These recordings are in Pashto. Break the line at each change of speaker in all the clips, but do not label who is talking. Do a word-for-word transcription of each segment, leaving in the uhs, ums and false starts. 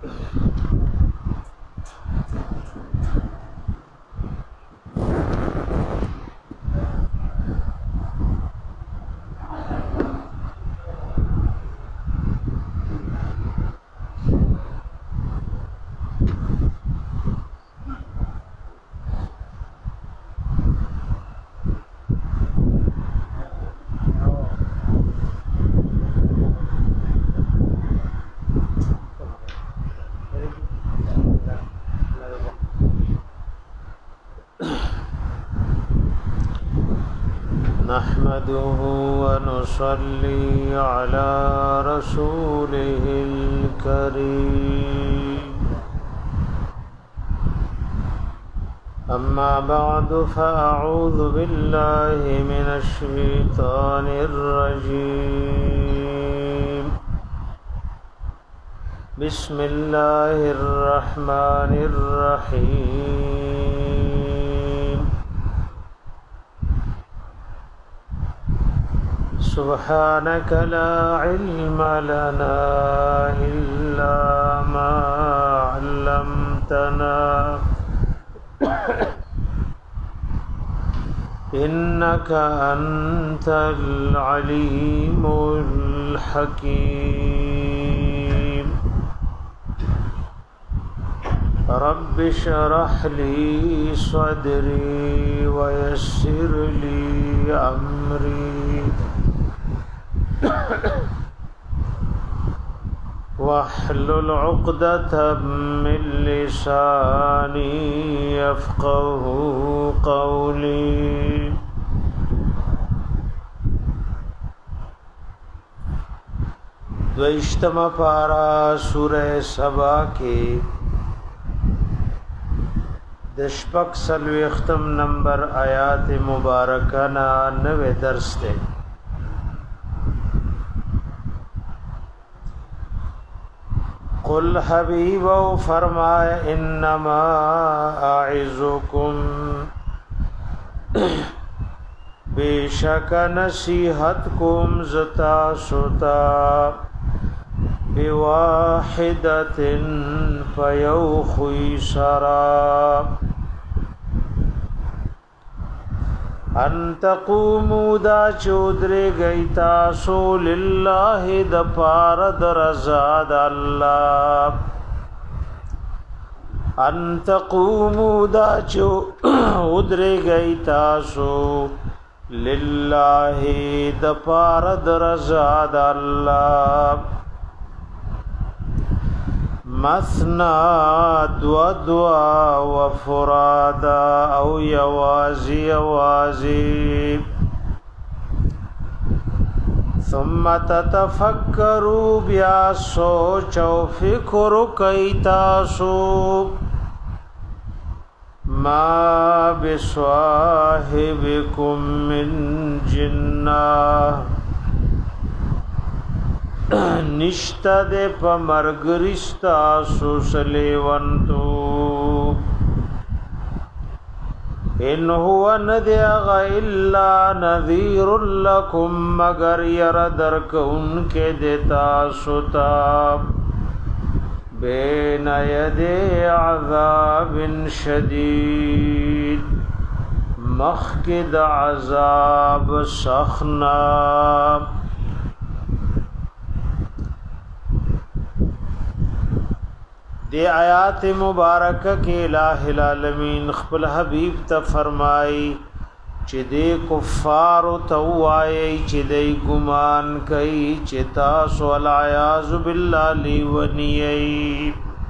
نحمده ونصلي على رسوله الكريم أما بعد فأعوذ بالله من الشيطان الرجيم بسم الله الرحمن الرحيم سبحانك لا علم لنا إلا ما علمتنا إنك أنت العليم الحكيم رب اشرح لي صدري ويسر لي أمري واحلل عقدة من لساني يفقه قولي دوشتم پارا سورہ سبا کے دشپک سلوی ختم نمبر آیات مبارکانہ نوے درس تے قل حبیب و فرمائے انما اعظکم بے شک نصیحت کم زتا ستا بواحدت فیو خوی سرا ان تقوموا دا چودرے گئی تاسو للہ دا پارد رضاد اللہ ان تقوموا دا چودرے گئی تاسو للہ دا پارد رضاد اللہ مثنا دوا دوا و فرادا او یوازی یوازی ثم تتفکروا بیا سوچ و فکر کئی تاسو ما بصاحبکم من جنہ نشتا دے پا مرگرستا سوسلیونتو ان هو ندی اغا الا نذیر لکم مگر یردرک ان کے دیتا ستا بین ید عذاب شدید مخکد عذاب سخنا دی آیات مبارکہ کے الہ العالمین خپل حبیب ته فرمائی چې دی کفار توای چې دی ګمان کوي چې تاسو العیاذ بالله لیونی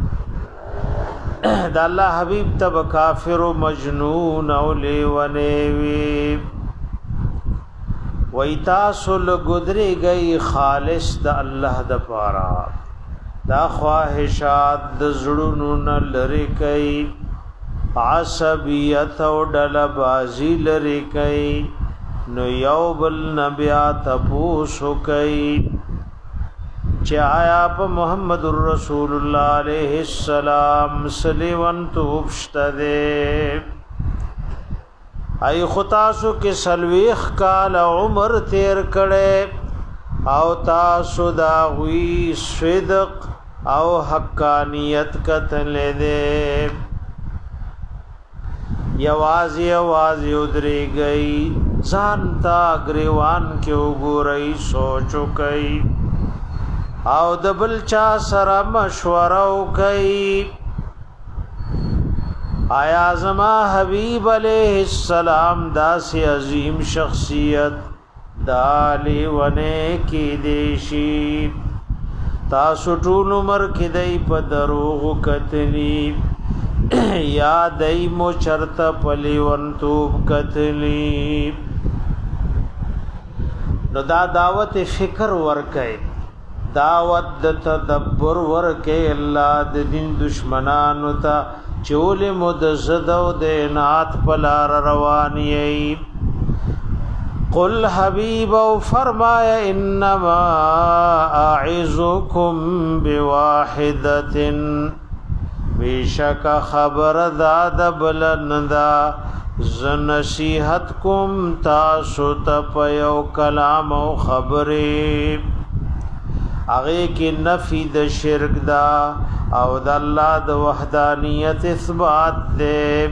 د الله حبیب ته کافر او مجنون او لیونی وی وای تاسو لګدري گئی خالص د الله د پاره دا خواہشات د زړونو نه لری کوي عصبیت او ډلبازی لری کوي نو یو بل نبیا تپوسو کوي چې آیا په محمد رسول الله علیه السلام سلیون توبشته ده ای خطاسو کې سلويخ کال عمر تیر کړي او تاسو دا وی صدق او حقانیت قتل دے یوازی یوازی ادری گئی زانتا گریوان کیو گورئی سوچو کئی او دبل چا سره مشورو کئی آیا زما حبیب علیہ السلام داسی عظیم شخصیت دالی ونے کی دیشی تاسو ټول عمر کې دای په دروغ کتلی یا دای مو چرته پلیونتوب کتلی نو دا دعوت فکر ورکای دعوت د تدبر ورکای الله د دین دشمنانو ته چول مدزدو د نات پلار روانیای قل حبیب او فرمایا انما اعذکم بواحدۃ بیشک خبر داد بلندا ز نصیحت کوم تاسو ته پیو کلام او خبره هغه کې نفی د شرک دا او د الله د وحدانیت اثبات ده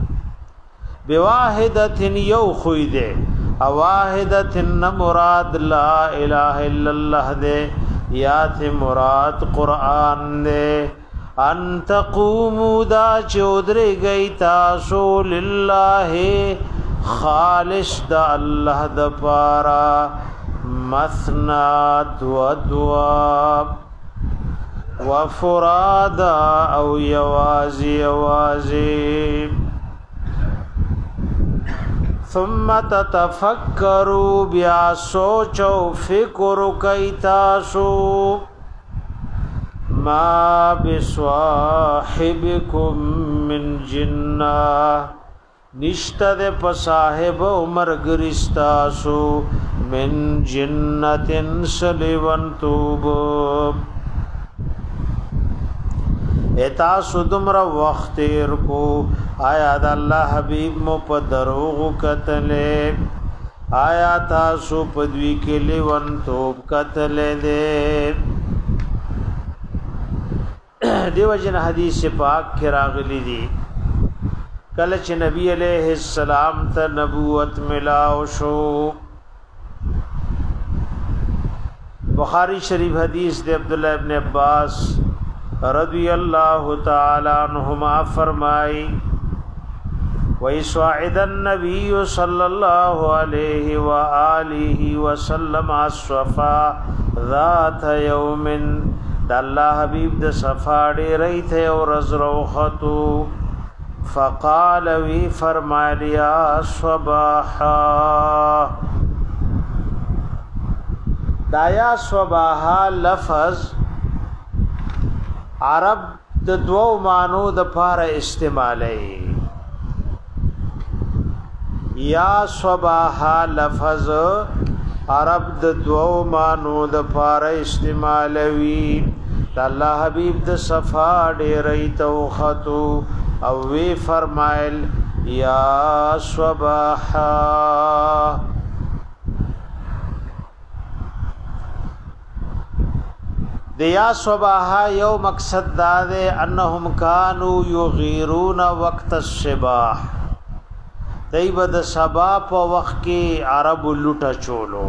بواحدۃ یو خویده او واحدت مراد لا الہ الا اللہ دے یا تے مراد قرآن دے ان تقوموا دا چودرے گئی تاسو للہ خالص دا اللہ دا پارا مثنا دوا وفرادا او یوازی یوازی ثم تتفکروا بیا سوچو فکر کئی تاسو ما بصاحبکم من جنہ نشتہ دے پصاحب عمر گرستاسو من جنت سلیون توب ایتا سدمر وقت کو آیا دا اللہ حبیب مو پا دروغ قتلے آیا تاسو پدوی کے لیون توب قتلے دے دیو جن حدیث پاک کی راغلی دی کلچ نبی علیہ السلام تا نبوت ملاو شو بخاری شریف حدیث دے عبداللہ ابن عباس رضی اللہ تعالی عنہما فرمائی وَيَسْوَعِدَ النَّبِيُّ صَلَّى اللَّهُ عَلَيْهِ وَآلِهِ وَسَلَّمَ الصَّفَا ذَاتَ يَوْمٍ دا اللہ حبیب دا صفا ڈیرئی تھے اور ازروختو فقال وی فرمائی لیا صباحا دایا صباحا لفظ عرب د دوو مانو د پاره استعمالی یا صباحا لفظ عرب د دوو مانو د پاره استعمالوی د الله حبیب د صفا ډیرې توختو او وی فرمایل یا صباحا دیا صباحا یو مقصد دا دے انہم کانو یغیرون وقت الصباح دیب د صبا په وخت کې عرب لوټه چولو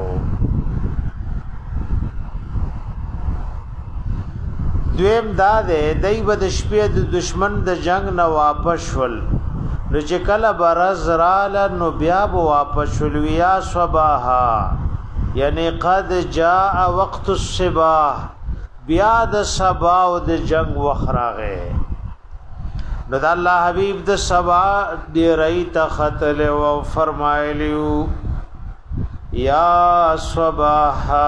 دویم دا دے دیب د شپې د دشمن د جنگ نه واپس ول نو چې کله برز رااله نو بیا به واپس ول یا صباحا یعنی قد جاء وقت الصباح بیا د سبا او د جنگ وخراغه نو د الله حبیب د سبا دی رئی تختل او فرمایلیو یا صباحا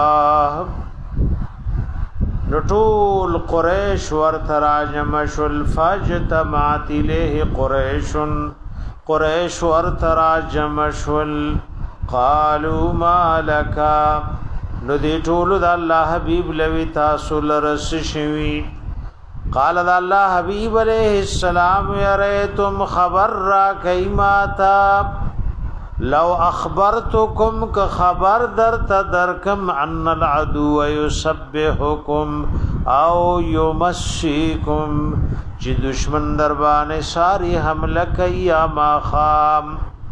نټول قریش ورتراجم شل فجتمعت الیه قریش قریش ورتراجم شل قالوا ما لك نو دی ټولو د الله حبیب لوی تاسو لرس شوی قال د الله حبیب علیہ السلام یریتم خبر را کیماتا لو اخبرتكم که خبر در تدرکم ان العدو يسبحكم او يمسيكم چې دشمن در باندې ساری حمله کوي ما خام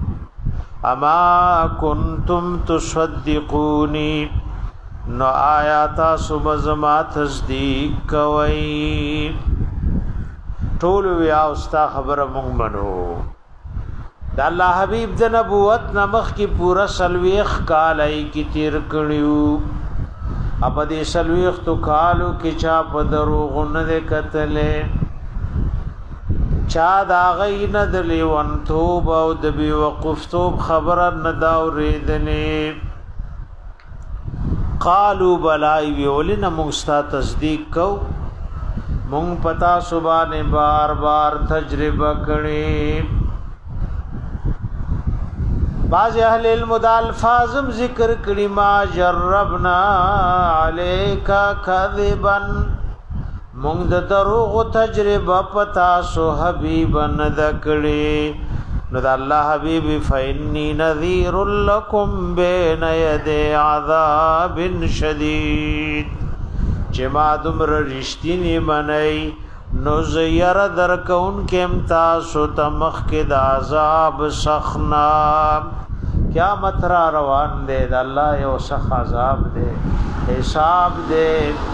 اما کنتم تصدقوني نو آیاتا سبزما تصدیق کوي ټول بیا استا خبر مونږ منو د الله حبیب د نبوت نمخ کی پورا سلویخ کالای کی تیر کړیو اپ دې سلویخ تو کالو کی چا په دروغ نه کتلې چا دا غین د لیوان توب او د بی وقف توب خبر نه دا ورېدلې قالوا بلای ویولنا مونږه تصدیق کو مونږ پتا سبحانه بار بار تجربه کړي باز اهل علم د الفاظم ذکر کړي ما جربنا عليك كذبا مونږ د دروغ تجربه پتا سو حبيب نه دکړي نو د الله حبيب فإني نذير لكم بين يدي عذاب شديد چې ما دمر رښتینی منئ نو زیر در کون کم تاسو تمخ کې د عذاب سخنا قیامت را روان دے د الله یو سخ عذاب دے حساب دے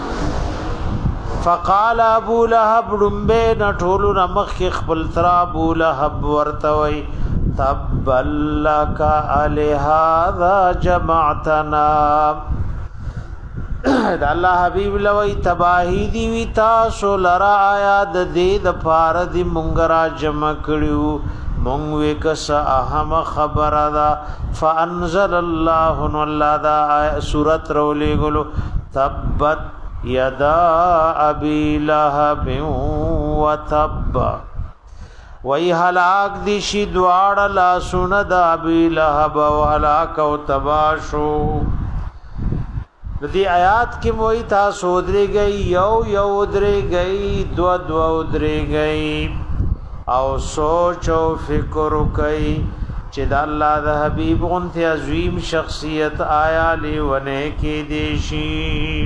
فقال ابو لهب رمبه نټول نمخ کې خپل تر ابو لهب ورتوي تبلک الہذا جمعتنا د الله حبیب لوی تباہی دی وی تاسو لرا آیا د دې د پار دی مونږ را جمع کړیو مونږ وکس اهم خبره دا فانزل الله الله دا سورۃ رولې ګلو تبت یدا ابي لهب وتب وای هلاک دی شي دواړه لا سن د ابي لهب او هلاک او تباشو ندی آیات کی موئی تا سودری گئی یو یو ادری گئی دو دو ادری گئی او سوچ او فکر کئی چې د الله د حبیب غنته عظیم شخصیت آیا لیونه کې دیشی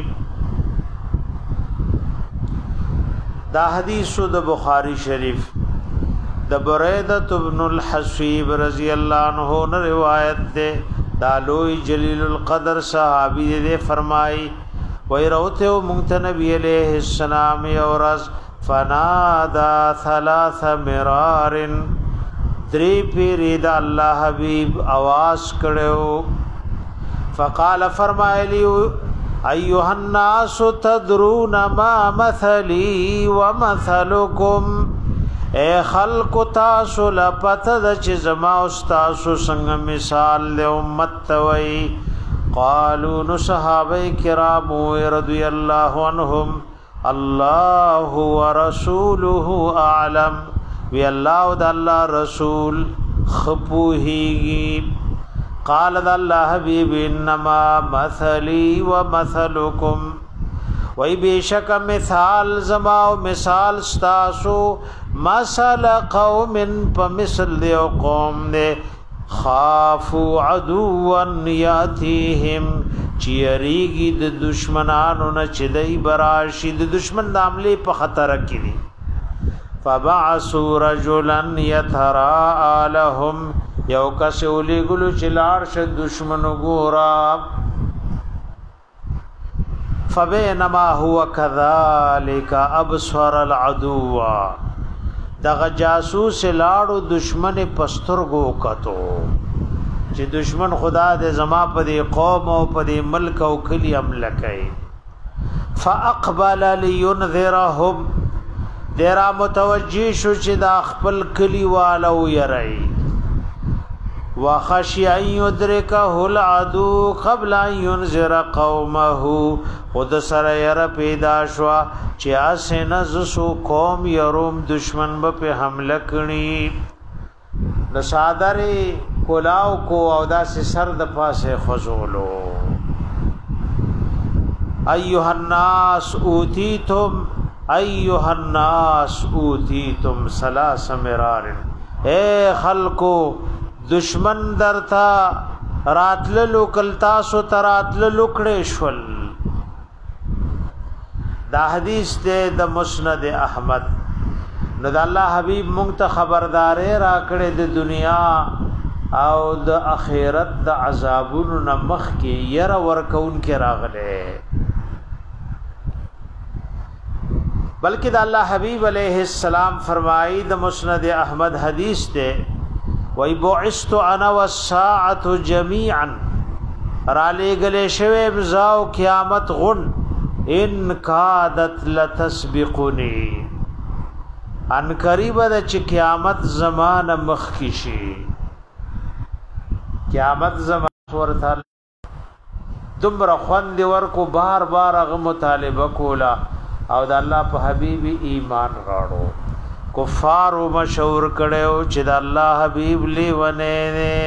دا حدیث د بخاری شریف د بریدہ بن الحصیب رضی اللہ عنہ نے روایت ده دالوی جلیل القدر صحابی دے فرمائی وی روتے و منگت نبی علیہ السلام یورز فنادا ثلاث مرار دری پیری دا اللہ حبیب آواز کڑیو فقال فرمائی لیو ایوہ الناس تدرون ما مثلی ومثلکم اے خلق تاسو لپته د چې زما استاسو څنګه مثال له امت توي قالوا نو صحابه کرام رضی الله عنهم الله ورسوله اعلم وی الله او د الله رسول خپوهیږي قال د الله حبیب انما مثلی ومثلکم وی بیشک مثال زما او مثال استاسو مثل قوم فمثل دیو قوم دے خافو عدوا یاتیهم چیریگی د دشمنانو نه چدی براشی د دشمن د عملی په خطر کې دي فبعثوا رجلا يتراءى لهم یو کس ولګلو چلار ش دشمن ګورا فبينما هو كذلك ابصر العدو دغه جاسوس لاړو دشمن پسترګو کتو چې دشمن خدا دې زما په دې قوم او په دې ملک او کلی عمل کوي فاقبل لينذرهم درا متوجی شو چې دا خپل کلی والو يري وخشي ان يدركه العدو قبل ان ينذر قومه خود سره ير پیدا شو چې اسنه زسو قوم يروم دشمن په حمله کړي د صادره کولاو کو او داسې سر د پاسه خزولو ايها الناس اوتيتم ايها الناس اوتيتم ثلاث مرار اے خلقو دشمن درتا راتللو کلتاسو تراتللو کړې شول. دا حدیث دے د مسند احمد. نو د الله حبیب مونږ ته خبردارې را کړې د دنیا او د اخرت د عذابونو نه مخکې ير ورکون کې راغله. بلکې د الله حبیب علیہ السلام فرمایي د مسند احمد حدیث ته وای بعثت انا والساعه جميعا را لګلې شوی بزاو قیامت غن ان کادت لتسبقنی ان قریب د چې قیامت زمانه مخ کی شي. قیامت زمانه ورته دمر خوند ورکو بار بار غو مطالبه کولا او د الله په حبیب ایمان راړو. کفار مشهور کړو چې د الله حبیب لیونه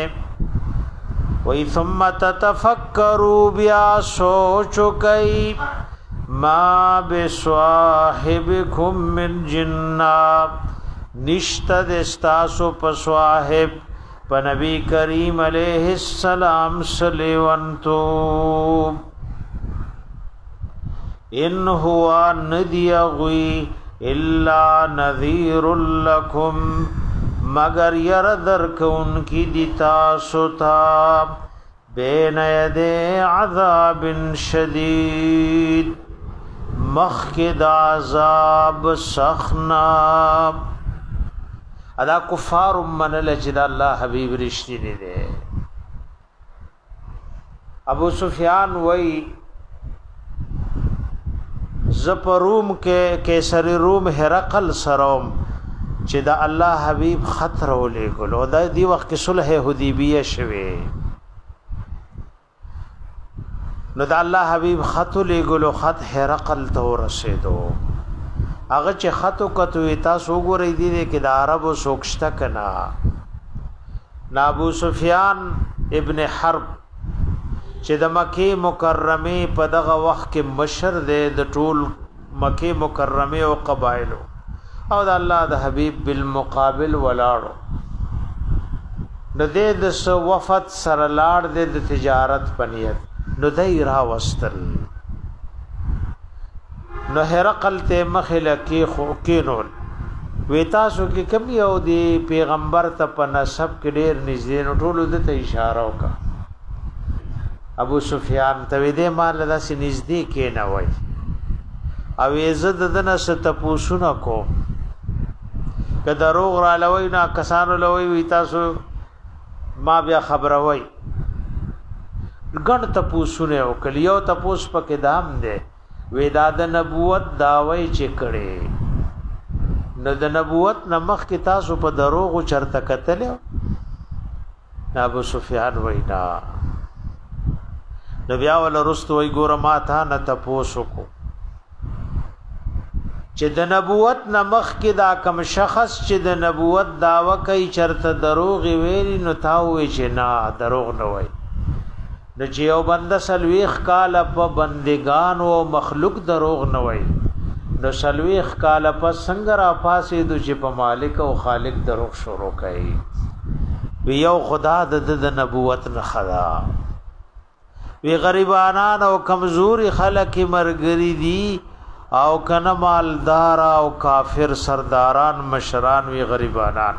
وای ثم تتفکروا بیا سوچو کای ما بصاحبکم من جنہ نشتد استاسو پسواحب پا نبی کریم علیہ السلام سلیونتو ان ہوا ندیغوی الا نذیر لکم مگر یردر کون کی دیتا ستا بین ید عذاب شدید مخکد عذاب سخنا. ادا کفار من لجد اللہ حبیب رشتی نے دے. ابو سفیان وی زپ روم کے کیسر روم هرقل سروم چې دا الله حبیب خطر ولې ګلو دا دی وخت کې صلح حدیبیه شوه. نو دا الله حبیب خط لګلو خط هرقل ته رسیدو. هغه چې خط کتو تاسو وګورئ دي کې د عربو سوکشته کنا. ابو سفیان ابن حرب چې د مکه مکرمه په دغه وخت کې مشر دی د ټول مکه مکرمه او قبایلو او د الله د حبیب بالمقابل ولاړو. نو دې د سو وفد سره لاړ دې د تجارت پنیت نو دای را وستل. نو هرقل ته مخله کې خو کینول وې تاسو کې کم یو دی پیغمبر ته په نسب کې ډېر نږدې نو ټول د ته اشاره وکړه. ابو سفیان ته دې مال داسې نږدې کې نه وای او عزت دنه ست پوښونه کو که دروغ را لوي نا کسانو لوي وی تاسو ما بیا خبره وای ګڼ ته پوښونه او کلیو ته پوښ پکې دام دے ودا د نبوت داوی چې کړي نو د نبوت نمخ کې تاسو په دروغ چرته کتل. ابو سفیان وینا نبی اول رست وی ګور ما ته نه تاسو کو چې د نبوت نمخ کې دا کم شخص چې د نبوت داوا کوي چرته دروغ ویلی نو تاوي چې نه دروغ نه وای. نو چې یو بنده سلويخ کال په بندگان او مخلوق دروغ نه وای نو سلويخ کال په څنګه را پاسې د چې په مالک او خالق دروغ شروع کوي. وی یو خدا د د نبوت نه خدا وی غریبانان او کمزوري خلک مرګري دي او کنه مالدار او کافر سرداران مشران وی غریبانان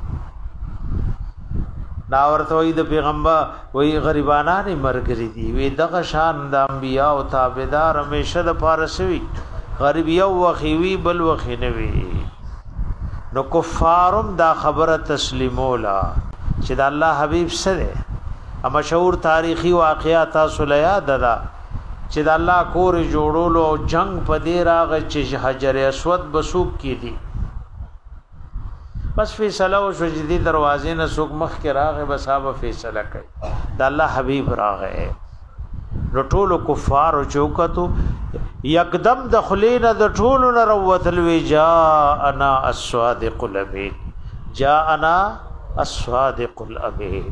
نا ورته وی د پیغمبر وی غریبانان مرګري دي وی دغه شان د انبیا او تابعدار همیشه د پارسوي غریب یو وخیوی بل وخینوي. نو کفارم دا خبره تسلیمولا چې د الله حبیب سره مشهور تاریخي واقعات تاسو له یاد ده چې د الله کور جوړولو او جنگ په دې راغی چې حجر اسود بسوب کی دي بس فیصله او شجدي دروازې نه سوق مخ کې راغی بس هغه فیصله کوي د الله حبیب راغی. نو ټول کفار او چوکتو یکدم د خلینا د ټول نه روتل وی جاءنا الصادق الامین جاءنا الصادق الامین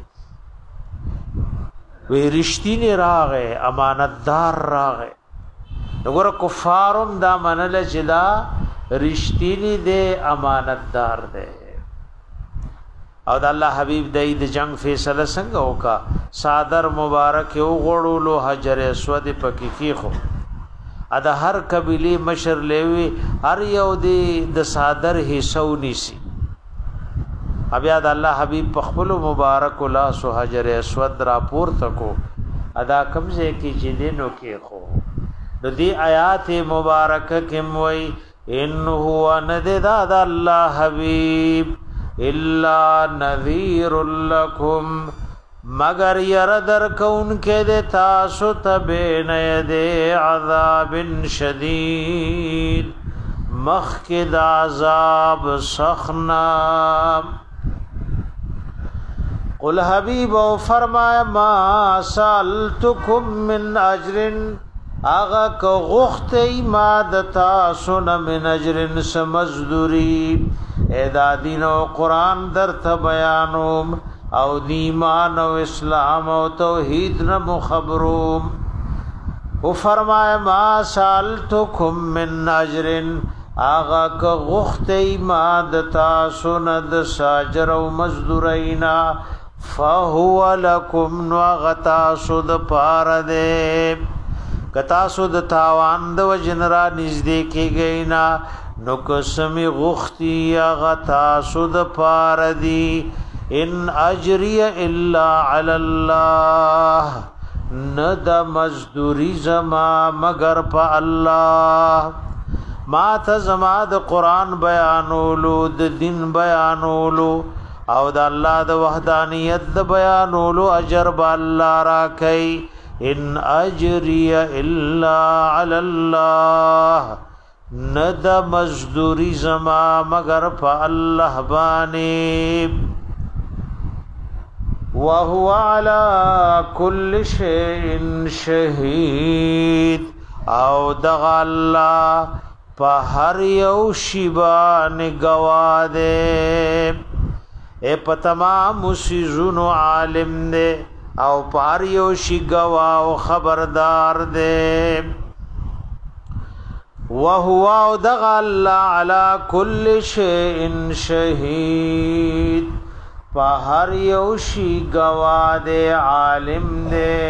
وی رشتینی راغه امانتدار راغه. وګوره کفارم دا منل چې دا رشتینی دے امانتدار دے. او د الله حبیب د د جنگ فیصله څنګه وکا صادر مبارک یو غړولو حجر اسود پکې کیخو ا د هر قبیله مشر لوي هر یو د صادر حصو نیسی بیا د الله حبیب په خپل مبارک الله سو حجر اسود را پورته کو ادا کمزه کی چې دینو کې خو د دې آیات مبارکه کې موي ان هو ندد د الله حبیب الا نذیر لکم مگر ير در کون کې د تاسو ته بین ید عذاب شدید مخکد عذاب سخنا قل حبیب او فرمایا ما سالتکم من اجر اغا کو غخت ما دتا سن من اجر سمزدوری ادا دین او قران در ته بیانوم او دیمان او اسلام او توحید نہ خبروم او فرمایا ما سالتکم من اجر اغا کو غخت ما دتا سن د ساجر او مزدورینا فهو لكم نغتا سود پار دے کتا سود تاوان د وجنرا نږدې کې گینا نو قسمی غختی غتا سود پار دی ان اجری الا علی الله ند مزدوری زما مگر په الله ما ته زما د قران بیانولو د دین بیانولو او د الله د وحدانیت د بیانولو اجر با الله را کوي ان اجری الا علی الله ند مزدوری زما مگر په الله باندې وهو على كل شيء شهید او دغ الله په هر یو شی باندې گواه ده اے پتمام سیزونو عالم دے او پاریو شی گواہ و خبردار دے وهو دغ اللہ علی کل شیء شہید پاریو شی گواہ دے عالم دے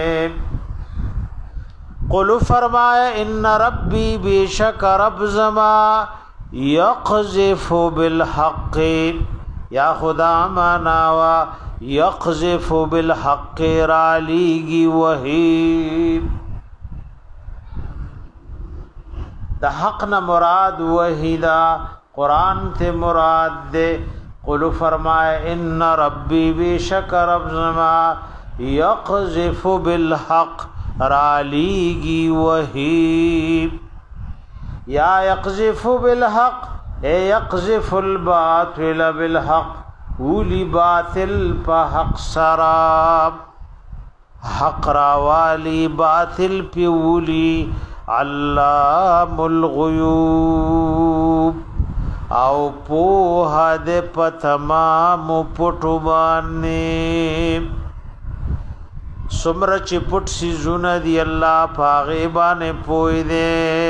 قلو فرمایا ان ربی بیشک رب زما یقذف بالحق یا خدا مناوا یقذف بالحق رالیگی وحی دا حق نہ مراد وحی دا قرآن تے مراد دے قلو فرمائے ان ربی بیشک رب زما یقذف بالحق رالیگی وحی یا یقذف بالحق اے یقذف الباطل بالحق اولی باطل پا حق سراب حق راوالی باطل پی اولی علام الغیوب او پوها دے پا تمام پٹو باننے سمرچ پٹ سی زون دی اللہ پا غیبانے پوئی دے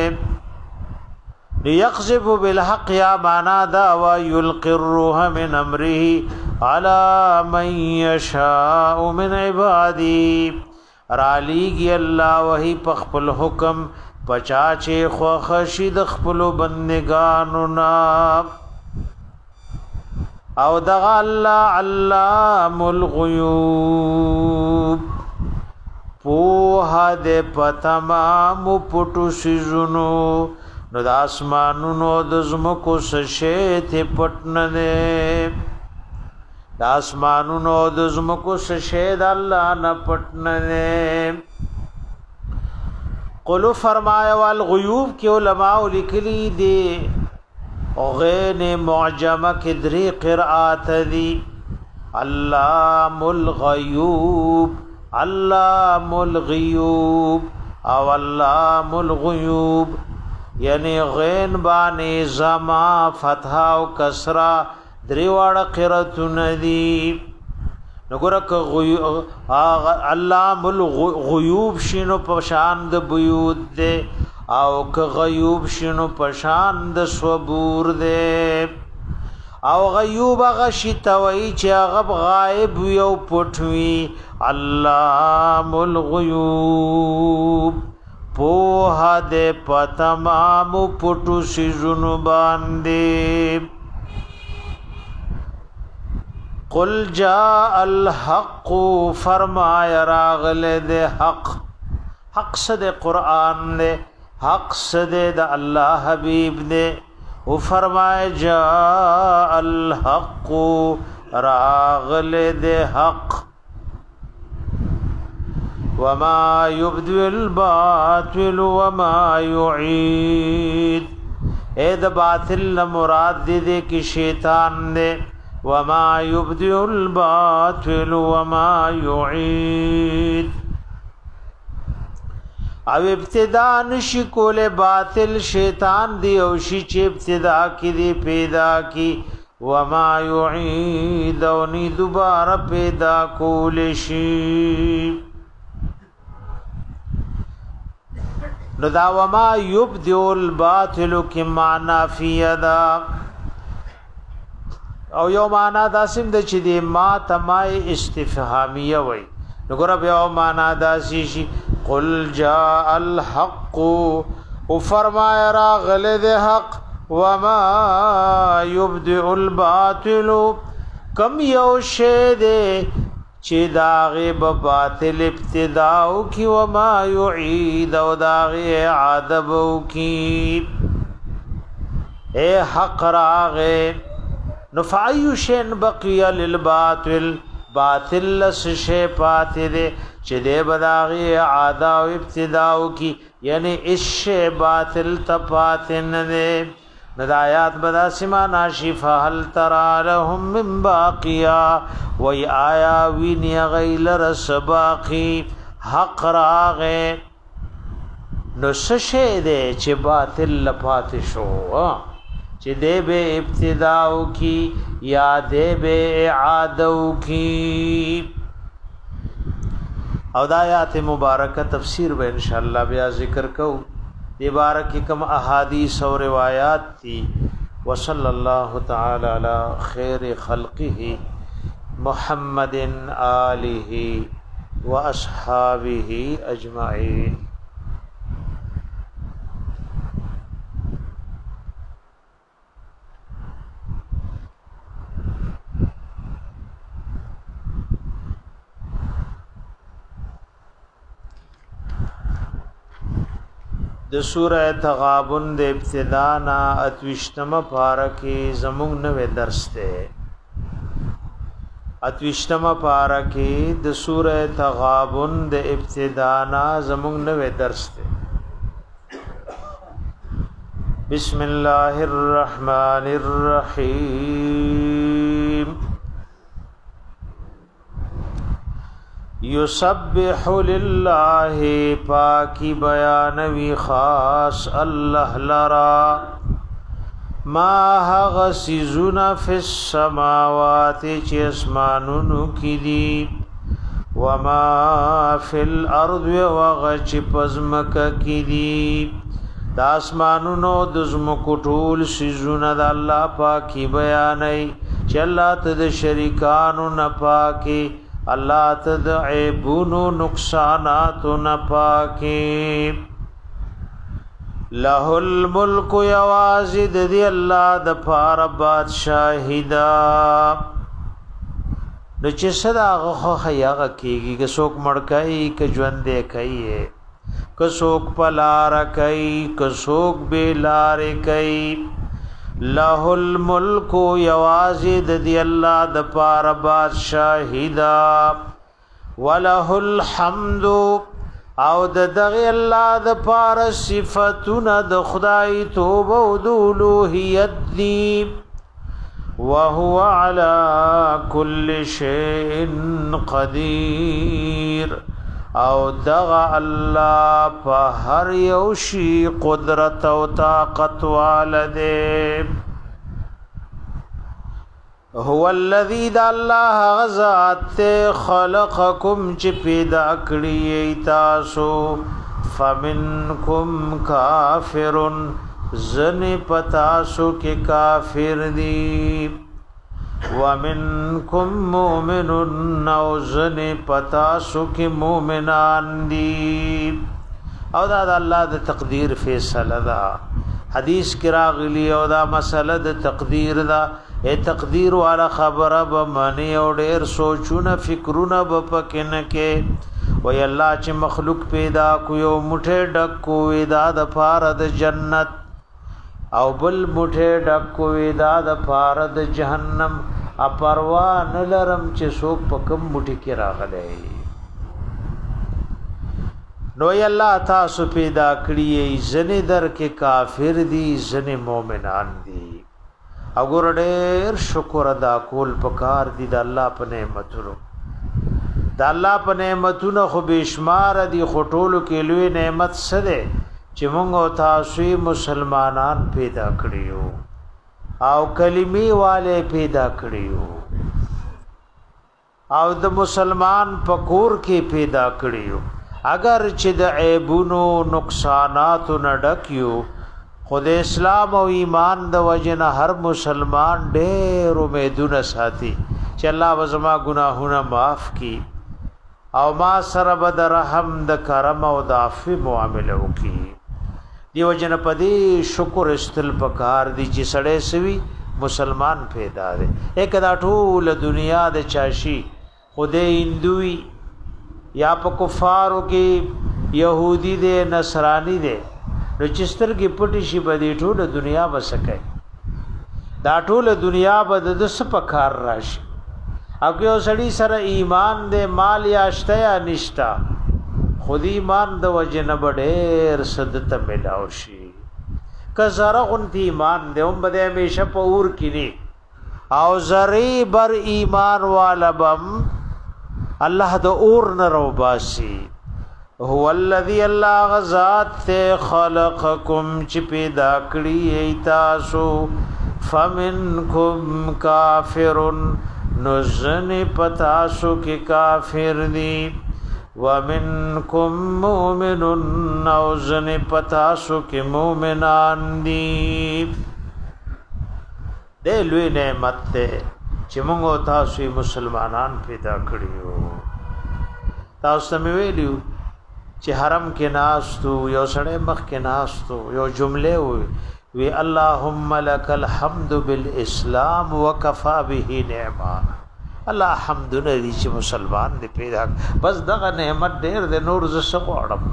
ليقذف بالحق يا معنا دا ويلقي الروح من امره على من يشاء من عبادي رالیگی اللہ وہی پخپل حکم پچاچے خوخشید خپل بندگانو نا او دغا اللہ علام الغیوب پوها دے پتمام پٹو سیزنو نو د اسمانونو د زمکو سشه ته پټن نه د اسمانونو د زمکو سشه د الله نه پټن نه قلو فرمایا والغیوب کې علماء لیکلي دي او غین معجمه کې درې قرات دي علام الغیوب علام الغیوب او علام الغیوب یعنی غین بانی زما فتح او کسرا دریواړه قراتون دي نګورک علام الغیوب شنو پشان د بیوت دے او ک غیوب شنو پشان د صبور دے او غیوب غشتوي چې غب غائب یو پټوي علام الغیوب په دې پتمام پټو سيزونو باندې قل جاء الحق فرمایا راغله د حق حق صد قرآن نے حق صد د الله حبیب نے او فرمایا جاء الحق راغله د حق وما يبدئ الباطل وما يعيد اے د باطل مراد دې کې شیطان نے وما يبدئ الباطل وما يعيد او ابتدا نشی کول باطل شیطان دی او شی چې ابتدا کی دی پیدا کی وما يعيد او نی دوباره پیدا کول شی نو دا وما يبدئ الباطل کی معنی فی ادا او یو معنا دا سیم د چې دی ما تمای استفهامیه وای نو ګور بیا معنا دا شي قل جاء الحق او فرمایا راغله د حق وما يبدئ الباطل کم یو شه دی چې داغه باطل ابتدا او کی وما يعيد او داغه عادب او کی اے حق راغه نفعی شین بقی للباطل باطل لس شی پاتے دے چه دے بداغی عادا و ابتداؤ کی یعنی اس شی باطل تپاتن دے ندایات بدا سمانا شفا حل ترا لهم من باقیا وی آیا وینی غیل رس باقی حق راغے نس شی دے چه باطل لپات شو چې دې به ابتداء کی یا دې به اعاده کی او د آیات مبارکه تفسیر به ان شاء الله بیا ذکر کو دې بارک کم احادیث او روایات تھی وصلی الله تعالی علی خیر خلقه محمد آله واصحابہ اجمعین د سوره تغابن د ابتدا نا اتوشتم پارکه زموږ نوې درس ده اتوشتم پارکه د سوره تغابن د ابتدا نا زموږ نوې درس ده بسم الله الرحمن الرحیم یسبح لله پاکی بیانوی خاص الله لرا ما هغ سیزونا فی السماوات چی اسمانونو کی دی وما فی الارض وغ چی پزمک کی دی دا اسمانونو دزمکو ټول سیزونا دا اللہ پاکی بیانوی چی اللہ تد شریکانو نپاکی اللہ تد عیبونو نقصاناتو نپاکی لہ الملک یوازد دی اللہ د پار بادشاہی دا نو چی صدا غخو خیاغ کیگی که سوک مڑکائی که جوندے کئی ہے که سوک پلار کئی که سوک بیلار کئی لہ الملک یوازد دی اللہ د پار بادشاہی دا ولہ الحمد او د دغی اللہ د پار صفتنا د خدای توب و دولوحیت دی وهو على كل شيء قدير او دغا الله په هر یو شی قدرت او طاقت والده هو الذي د الله غزات خلقكم چې پیدا کړی تاسو فمنکم کافر زن پتاسو کې کافر دی ومنکم مؤمنون او زن پتاسو کی مومنان دی او دا دا اللہ دا تقدیر فیصله دا حدیث کی راغلی او دا مسئلہ دا تقدیر دا اے تقدیر والا خبر با منی او دیر سوچون فکرون با پکن کے وی اللہ چی مخلوق پیدا کو یو مٹھے ڈک کوئی دا دا پارد جنت او بل مٹھے ڈک کوئی دا دا پارد جہنم اپروان لرم چی سوک پکم مٹھی کی راغلے نوی اللہ تاسو پیدا کریے زنی در کے کافر دی زنی مومنان دی اگر ډیر شکر ادا کول پکار دی د الله په نعمتونو د الله په نعمتونو خو بشمار دی خټولو کې لوی نعمت سره چې موږ او تاسو مسلمانان پیدا کړیو او کلمی والے پیدا کړیو او د مسلمان پکور کې پیدا کړیو اگر چې د عیبونو نقصاناتو نه ډکیو خود اسلام او ایمان د وجنه هر مسلمان ډېر امیدونه ساتي چې الله وزما گناهونه معاف کړي او ما سره بد رحم د کرم او د عفو معامله وکړي دی وجنه پدې شکر استل پکار دی چې سړې سوي مسلمان پیدا دي یک دا ټول دنیا د چاشي خوده هندوی یا په کفارو کې يهودي دي نصراني دي نو چستر کې پټي شي بده ټول دنیا وسکه دا ټول دنیا بد د سپکار راشي او یو سړی سره ایمان دې مال یا اشتا یا نشتا خود ایمان د وجنه بډېر صدته ملاو شي کزره غنتی ایمان دې هم بده همیشه په اور کې دي او زری بر ایمان والا بم الله د اور نه روباسي هو الذي الله غزاد خلقكم چې پیدا کړی ایتاسو فمنکم کافرون نزن پتاسو کې کافر دي ومنکم مؤمنون نوزن پتاسو کې مؤمنان دي دې لوی نعمت ته چې موږ تاسو مسلمانان پیدا کړیو تاسو ته ویلو چې حرم کې ناستو یو سړی مخ کې ناستو یو جمله وي وی اللهم لك الحمد بالاسلام وكفى به نعما الله حمد لري چې مسلمان دې پیدا بس دغه نعمت ډېر د نور زسه غواړم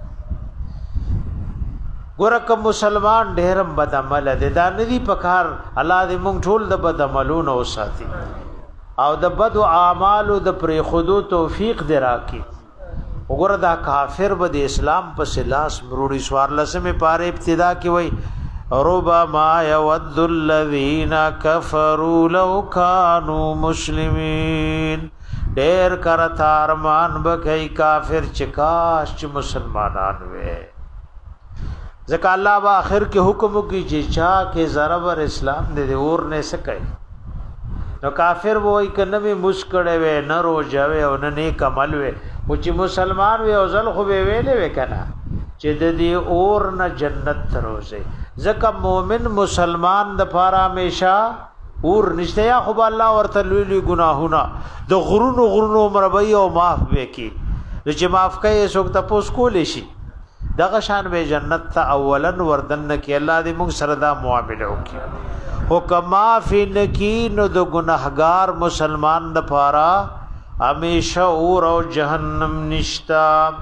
ګورکه مسلمان ډېرم بد عمل دي دا ندي پکار الله دې مونږ ټول د بد عملونو ساتي او د بد اعمالو د پرې خودو توفیق دراکي وګوره دا کافر به د اسلام په سلاس مروړي سوار لسمه پاره ابتدا کې وای ربا ما يود الذين كفروا لو كانوا مسلمين ډېر کرتا ارمان به کوي کافر چې کاش چې مسلمانان وي ځکه الله با اخر کې حکم کوي چې چا کې ضرر اسلام دې اور نه سکے نو کافر وای کنه به مسکړې وې نه روزه او نه نیک عمل وې او چې مسلمان وي او ځل خو به ویلې وکنا چې د دې اور نه جنت تروزه ځکه مؤمن مسلمان د پاره همیشه اور نشته یا خو الله ورته لوی لوی گناهونه د غرونو غرونو مربي او معاف وکي چې معاف کوي څوک تاسو کولې شي دغه شان به جنت ته اولن وردن کې الله دې موږ سره دا معاملې وکړي حکما فی نکین د گناهګار مسلمان د پاره همیشه اور او جهنم نشتا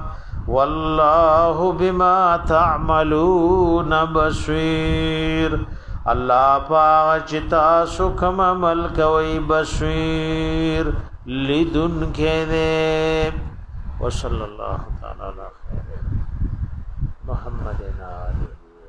والله بما تعملون بصیر الله پاک چې تاسو کوم عمل کوي بصیر لدن کې دې وصلی الله تعالی علی خیر محمد علی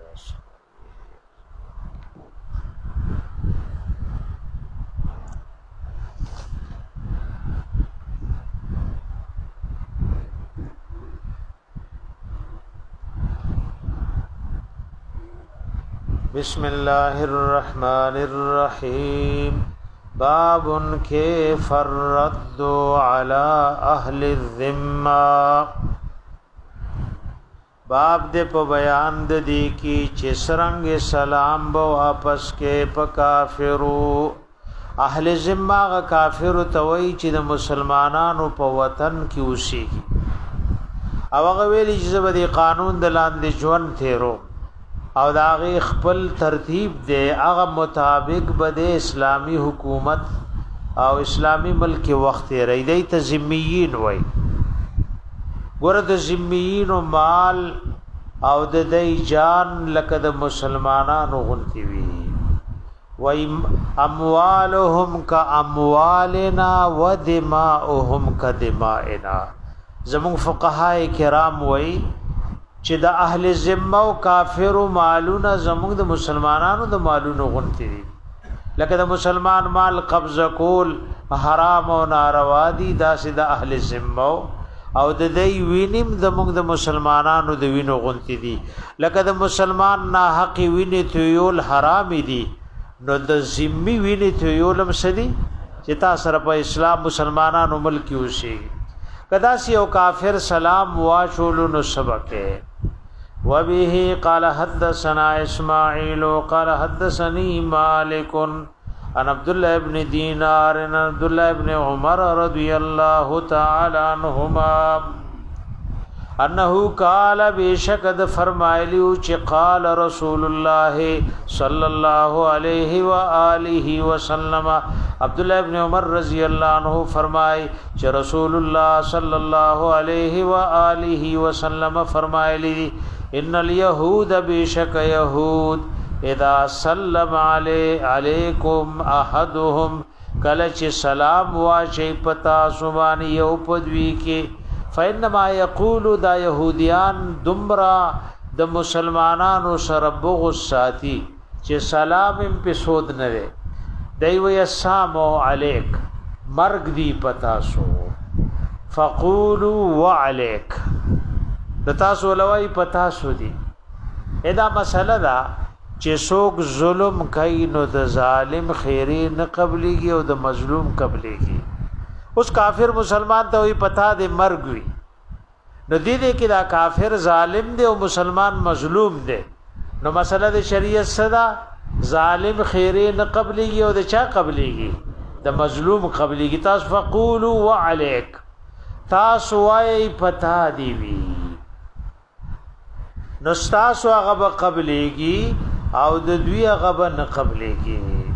بسم الله الرحمن الرحيم باب كيف الرد على اهل الذمه باب دې په بیان د دې کې چې څنګه سلام به واپس کې په کافرو اهل ذمه غ کافر توي چې د مسلمانانو په وطن کې اوسېږي او هغه ویلي چې زبدي قانون د لاندې ژوند تیرو او دا غي خپل ترتیب دی هغه مطابق به اسلامی حکومت او اسلامی ملک وخت ریدی ته ذمیین وای ګور د ذمیین مال او د دای جان لکه د مسلمانانو غنتی وی وای اموالهم کا اموالنا ودماؤهم کا دمائنا زمون فقهای کرام وای چې د اهل ذمه او کافر مالونه زمون د مسلمانانو د مالونو غنتی دي لکه د مسلمان مال قبضه کول حرام او ناروا دي داسې د اهل ذمه او د دې وینم زموږ د مسلمانانو د وینو غونتی دي لکه د مسلمان نه حق ویني ته حرام دي نو د ذمي ویني ته یولم سدي چې تاسو سره په اسلام مسلمانانو ملک وشي کدا سی او کافر سلام واشول نو سبقه وبه قال حدثنا اسماعيل قال حدثني مالك عن عبد الله ابن دينار عن عبد الله ابن عمر رضي الله تعالى عنهما انه قال بشکد فرمایلیو چې قال رسول الله صلى الله عليه واله وسلم عبد الله ابن عمر رضی الله عنه فرمای چې رسول الله صلى الله عليه واله وسلم فرمایلی ان اليهود بشک يهود اذا سلم علی علیکم احدهم کله چې سلام واچي پتا سبحان یو پدوی کې فینما یقول دا يهوديان دمرا د مسلمانانو سره بغض ساتي چې سلام هم په سود نه وي دی وی السلام علیک مرګ دی پتا سو فقولوا وعلیک د تاسو لوی پتا سو دی ادا مسله دا چې څوک ظلم کوي نو د ظالم خیری نه قبليږي او د مظلوم قبليږي اوس کافر مسلمان ته وي پتا دې مرګ وي نو دې دې کې دا کافر ظالم دی او مسلمان مظلوم دی نو مسله د شریعت صدا ظالم خیری نه قبليږي او د چا قبليږي د مظلوم قبليږي تاسو فقولوا وعليك تاسو وايي پتا دی وی نو تاسو هغه قبليږي او د دوی هغه نه قبليږي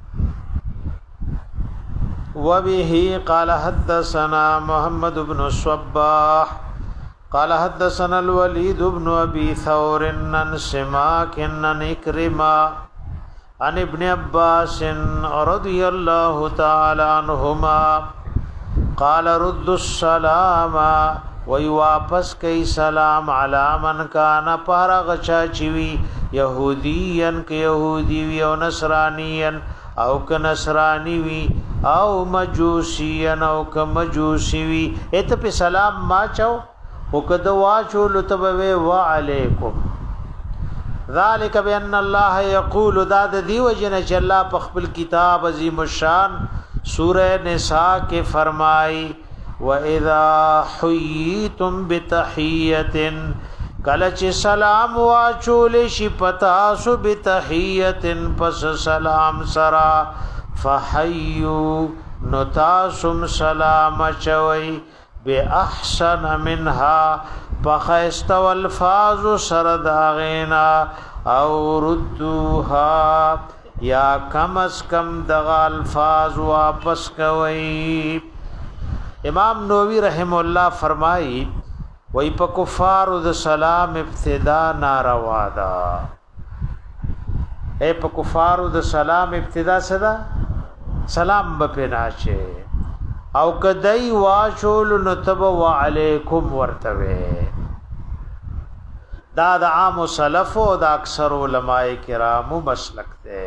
وبه قال حدثنا محمد بن الصباح قال حدثنا الوليد بن ابي ثور عن سماك عن إكرمة عن ابن عباس رضي الله تعالى عنهما قال رد السلام وی واپس کئی سلام علی من کانا پارا غچا چوی یهودین که یهودی وی او نصرانین او که نصرانی وی او مجوسین او که مجوسی وی ایت پی سلام ما چاو او که دوا چو لطبوی وعلیکم ذالک بان اللہ یقول داد دیو جن چ اللہ پخبل کتاب عظیم الشان سورہ نساء کے فرمائی وَإِذَا حُيِّيتُمْ بِتَحِيَّةٍ کلچ سلام واچول شي پتاسو بتحیتن پس سلام سرا فحیو نتاسم سلام چوي باحسن منها بخست والفاظ سرداغینا او ردوها یا کم از کم دغا الفاظ واپس کوي امام نووي رحم الله فرمایي وای په کفار د سلام ابتدا ناروا ده اے په کفار د سلام ابتدا صدا سلام به پناشه او کدی واشول نتب وعلیکم ورتوي دا د عام سلف او د اکثر علماء کرامو مسلک ده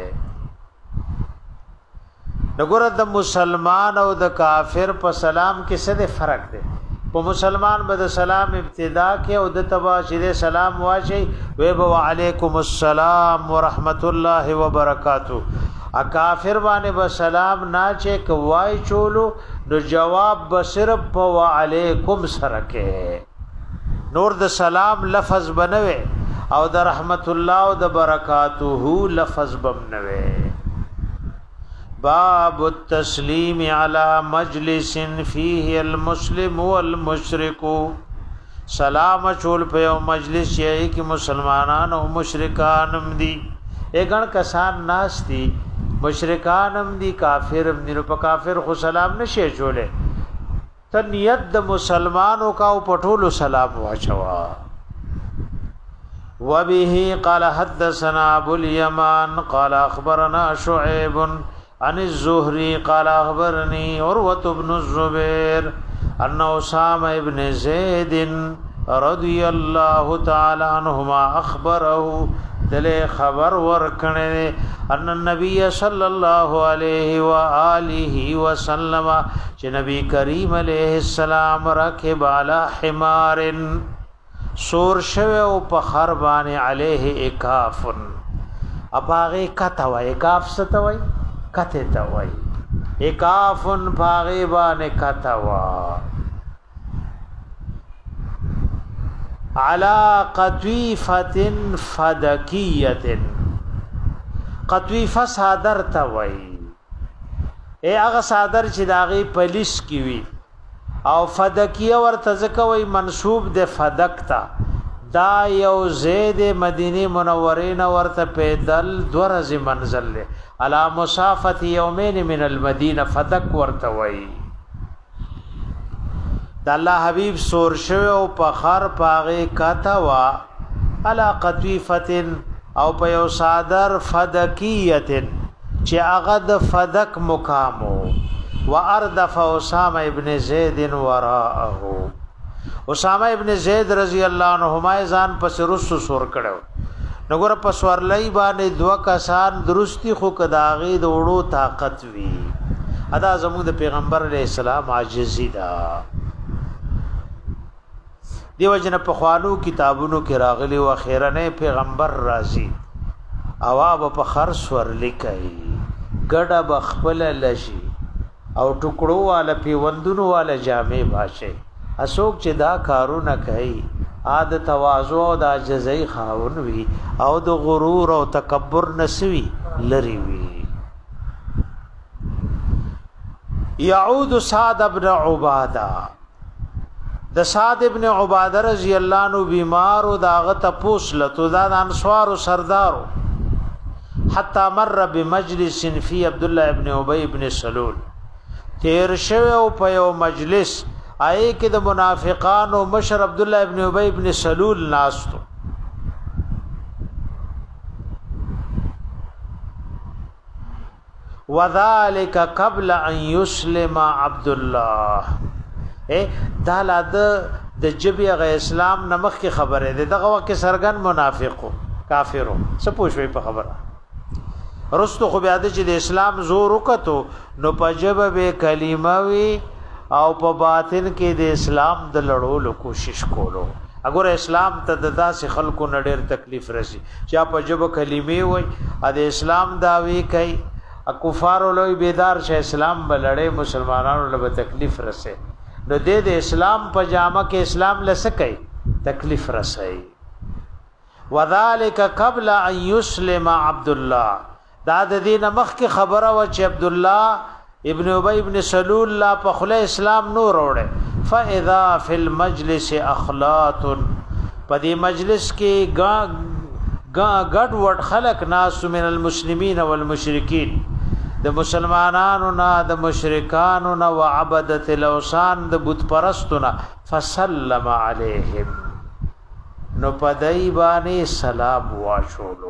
نګور د مسلمان او د کافر په سلام کې څه د فرق دی په مسلمان به د سلام ابتدا کې او د تبا چې سلام واشي وی به علیکم السلام ورحمت الله وبرکاتہ ا کافر باندې به سلام نه چې کوای چولو نو جواب به صرف په علیکم سره کې نور د سلام لفظ بنوي او د رحمت الله او د برکاتہ لفظ بنوي باب التسلیم علی مجلس فیه المسلم والمشرک سلام چول په مجلس یې کې مسلمانان او مشرکان هم دي اګن کسان ناس دي مشرکان هم دي کافر هم دي نو په کافر خو سلام نشي چولې ته نیت د مسلمانو کا او پټولو سلام واچوا وبه قال حدثنا ابو اليمان قال اخبرنا شعيب عن الزهري قال اخبرني عروة بن الزبير ان اسامه ابن زيد رضي الله تعالى عنهما اخبره دل خبر ورکنه ان النبي صلى الله عليه واله وسلم چې نبی کریم علیہ السلام رکب على حمار سور شوه او په خربانه علیه اکافن اپاغه کته وای اکاف ستوي کته توي اکافن پاغه باندې کته وا علا قطویفه فدکیه قطویفه صادر توي اے هغه صادر چې داغي پولیس کی وی او فدکیه ورته ځکوي منسوب د فدک تا دا یو زید مدینه منوره نه ورته پیدل دورز منزل له علا مسافت یومین من المدینه فدک ورته وای د الله حبیب سور شو او په خر پاغه کاته وا علا قطیفه او په یو صادر فدکیه چې هغه د فدک مقامو واردف اسامه ابن زید وراءه اسامه ابن زید رضی الله عنهما ځان پس رسو سور کړو نګور پس ورلای باندې دوا کسان درستی خو کداغي د وړو طاقت وی ادا زموږ د پیغمبر علی السلام عاجزی دا دیو جن په خوانو کتابونو کې راغلی و خیرنه پیغمبر راضی اواب په خرص ور لیکي ګډه بخپل لشي او ټکړو والا پیوندونو والا جامع باشه اسوک چې دا کارونه کوي عاد تواضع او د عجزۍ خاون وي او د غرور او تکبر نسوي لري وي يعود سعد ابن عباده د سعد ابن عباده رضی الله عنه بیمار او داغه تپوس لته دا انصار سردارو حتا مر بمجلس فی عبد الله ابن ابي ابن سلول تیر شوه او په یو مجلس آی کې د منافقانو مشر عبد الله ابن ابي ابن سلول ناستو وذالک قبل ان يسلم عبد الله اے دا لاد د جبی غ اسلام نمخ کی خبره ده دغه وخت سرګن منافقو کافرو سپوږوي په خبره رستو خو بیا د چې د اسلام زور وکړو نو پجب به کلمه وی او په باطن کې د اسلام د لړولو کوشش کولو اگر اسلام ته د داسې خلکو نډیر تکلیف رسی چې په جب کلمې وای د اسلام داوی کوي کفار لوی بیدار شه اسلام بلړې مسلمانانو له تکلیف رسه نو د اسلام په جامه کې اسلام لسکای تکلیف رسای وذالک قبل ان يسلم عبد الله دا د دین مخ کی خبره و چې عبد الله ابن ابي ابن سلول لا په خله اسلام نور وړه فاذا في المجلس اخلاط په دې مجلس کې گا گا غډ وډ خلق ناس من المسلمین والمشرکین د مسلمانانو نه د مشرکانو نه وعبدت الاوثان د بت پرستو نه فسلم علیهم نو پدای باندې سلام واچولو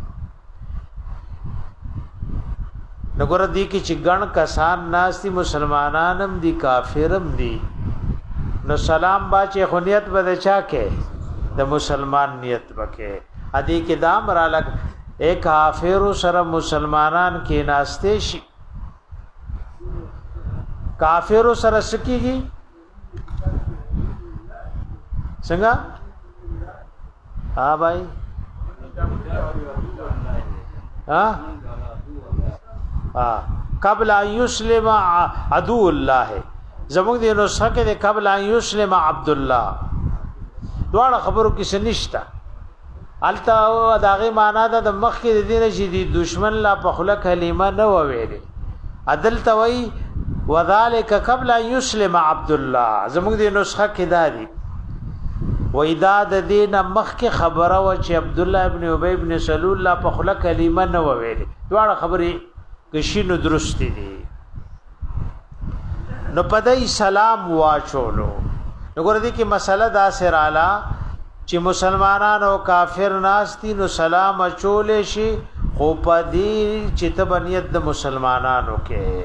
نګور دی کی چې ګڼ کسان ناسي مسلمانانم دي کافرم دي نو سلام باچه خنیت بده چا کې د مسلمان نیت وکې ادي کې دام را لګ ایک کافر سره مسلمانان کې ناشته شي کافر سره سکیږي څنګه ها بھائی ها قبل ان يسلم عدو الله زموږ د نو سکه د قبل ان يسلم عبد الله دواړه خبرو کې سنشتا التا داغه معنا ده د مخ کې د دین چې د دشمن لا په خله کلمه نه وویلې عدل توي وذالک قبل ان يسلم عبد الله زموږ د نسخه کې دادی وېدا د دین مخ کې خبره و چې عبد الله ابن ابي ابن سلول الله په خله کلمه نه وویل دواړه خبرې کشینو درست دي نو پدای سلام واچولو نو ګور دي کې مسله دا سرالا چې مسلمانانو کافر ناشتي نو سلام اچول شي خو پدی چې تبنیت د مسلمانانو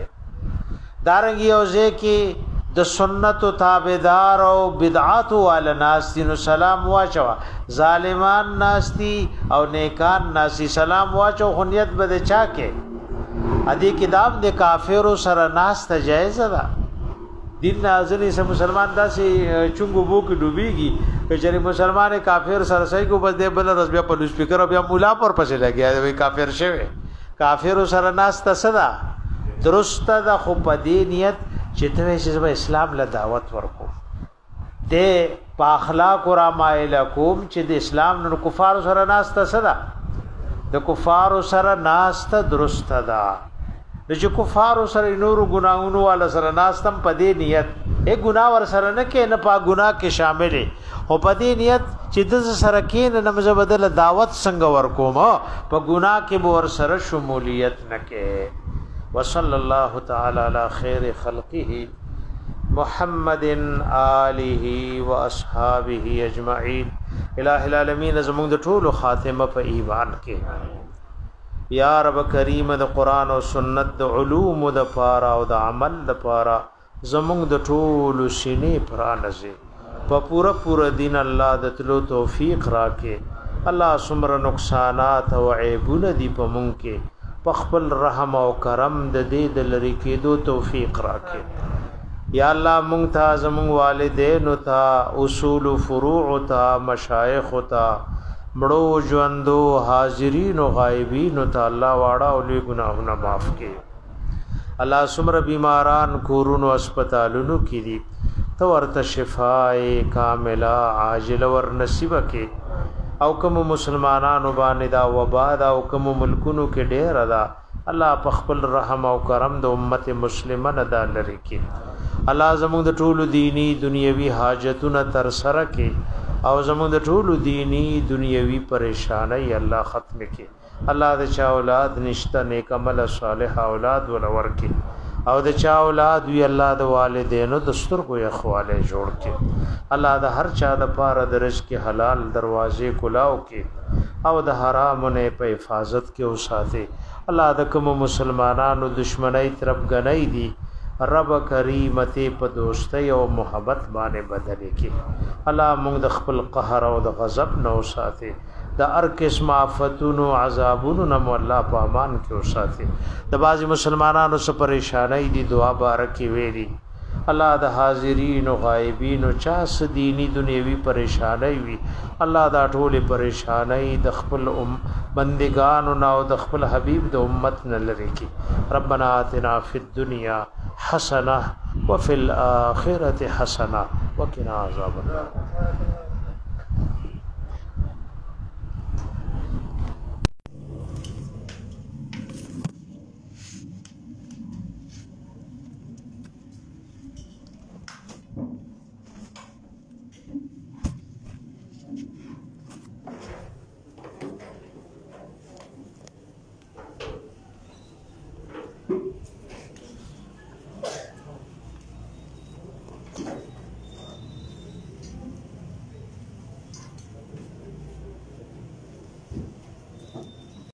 کې دارنګ یوځه کې د سنت او تابعدار او بدعات وال ناشتي نو سلام واچوا ظالمان ناشتي او نیکان ناشتي سلام واچو خنیت بده چا کې ادي کتاب د کافرو سره ناشته جایز ده دین نازلی سے مسلمان دا سی چونگو بو کی ډوبېږي چې چېرې مسلمان کافر سره صحیح کو بس دې بل رس بیا په سپیکر بیا مولا پر پسې لګیا دی کافر شوی کافر سره ناس تصدا درست دا خو په دې نیت چې ته چې اسلام له دعوت ورکو دې په اخلاق را مایل کوم چې د اسلام نو کفار سره ناس تصدا د کفار سره ناس ته درست دا د چې کفار سره نور ګناہوں والا سره ناستم پدې نیت اے ګناه ور سره نه کې نه پا ګناه کې شامل او پدې نیت چې د سره کې نه مزه بدل دعوت څنګه ور کوم په ګناه کې ور سره شمولیت نه کې وصلی الله تعالی علی خیر خلقه محمد آله و اصحابہ اجمعین الہ العالمین زمون د ټولو خاتمه په ایمان کې یا رب کریم د قران او سنت د علوم د پارا او د عمل د پارا زمونږ د ټولو سینې پرانځي په پورا پورا دین الله د تلو توفیق راکې الله سمره نقصانات او عیبونه دی په مونږ کې په خپل رحم او کرم د دې د لری کېدو توفیق راکې یا الله مونږ ته زمونږ والدین او ته اصول فروع او ته مشایخ او ته مړو ژوندو حاضرین او غایبین ته الله واړه او لوی ګناهونه معاف کړي الله سمره بیماران کورونو هسپتالونو کې دي تو ورته شفای کامله عاجل ور نصیب کړي او کوم مسلمانانو باندې دا وبا دا او کوم ملکونو کې ډېر ادا الله په خپل رحم او کرم د امت مسلمه نه دا لري کړي الله زموږ د ټولو دینی دنیوي حاجتونه تر سره کړي او زموږ د ټولو دینی دنیوي پریشانای الله ختم کړي الله د چا اولاد نشته نیک عمل صالح اولاد ولور کړي او د چا اولاد وی الله د والدینو د سترګو اخواله جوړ کړي الله د هر چا د پاره د رزق حلال دروازې کلاو کړي او د حرام نه په حفاظت کې اوساته الله د کوم مسلمانانو دشمنی طرف غنۍ دي رب کریم ته په دوستۍ او محبت باندې بدل کړي الله موږ د خپل قهر او د غضب نه اوساته د هر قسم آفتونو عذابونو نه الله په امان کې اوساته د بعضی مسلمانانو سره پریشانای دي دعا بارک ویلي الله د حاضرین او غایبین او چا س دینی دنیوي پریشانای وي الله دا ټول پریشانای د خپل ام بندگانو او د خپل حبیب د امت نه لري کی ربنا آتنا فی الدنیا حسنه وفي الاخره حسنه وقنا عذاب النار